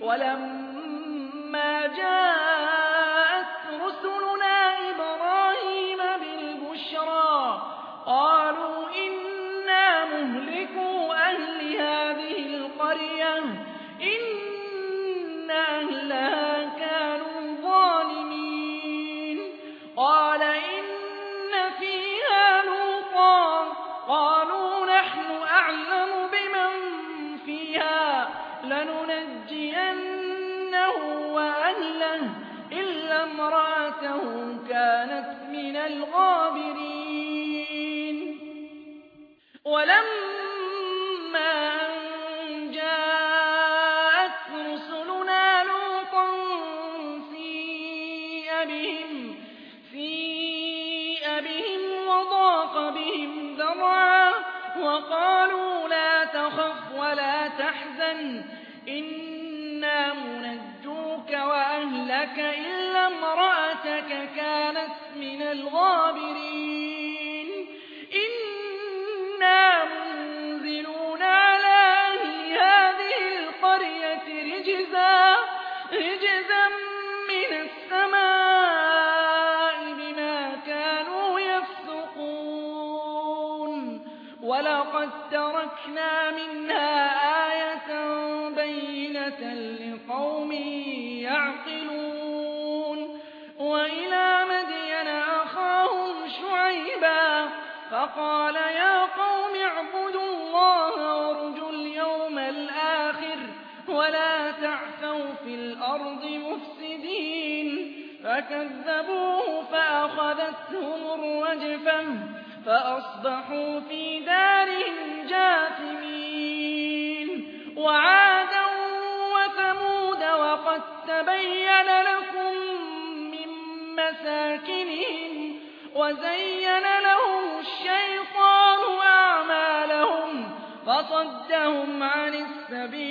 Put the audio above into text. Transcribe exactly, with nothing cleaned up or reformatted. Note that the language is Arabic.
وَلَمَّا جَاءَتْ رُسُلُنَا إِبْرَاهِيمَ بِالْبُشْرَىٰ قَالُوا إِنَّا مُهْلِكُو أَهْلِ هَٰذِهِ الْقَرْيَةِ إِنَّ أَهْلَهَا كَانُوا ظَالِمِينَ قَالَ إِنَّ فِيهَا لُوطًا قَالُوا نَحْنُ أَعْلَمُ بِمَن فِيهَا لَنُنَجِّيَنَّهُ وَأَهْلَهُ إِلَّا امْرَأَتَهُ كَانَتْ مِنَ الْغَابِرِينَ وَلَمَّا أَن جَاءَتْ رُسُلُنَا لُوطًا سِيءَ بِهِمْ سِيءَ بِهِمْ وَضَاقَ بِهِمْ ذَرْعًا وَقَالُوا لَا تَخَفْ وَلَا تَحْزَنْ إِنَّا مُنَجُّوكَ وَأَهْلَكَ إِلَّا امْرَأَتَكَ كَانَتْ مِنَ الْغَابِرِينَ إِنَّا مُنزِلُونَ عَلَىٰ أَهْلِ هَٰذِهِ الْقَرْيَةِ رِجْزًا رِجْزًا مِّنَ السَّمَاءِ بِمَا كَانُوا يَفْسُقُونَ وَلَقَد تَّرَكْنَا مِنْهَا آيَةً بَيِّنَةً لِّقَوْمٍ يَعْقِلُونَ وَإِلَىٰ مَدْيَنَ أَخَاهُمْ شُعَيْبًا فَقَالَ يَا قَوْمِ اعْبُدُوا اللَّهَ وَارْجُوا الْيَوْمَ الْآخِرَ وَلَا تَعْثَوْا فِي الْأَرْضِ مُفْسِدِينَ فَكَذَّبُوهُ فَأَخَذَتْهُمُ الرَّجْفَةُ فَأَصْبَحُوا فِي دَارِهِمْ جَاثِمِينَ وَعَادًا وَثَمُودَ وَقَد تَّبَيَّنَ لَكُم مِّن مَّسَاكِنِهِمْ وَزَيَّنَ لَهُمُ الشَّيْطَانُ أَعْمَالَهُمْ فَصَدَّهُمْ عَنِ السَّبِيلِ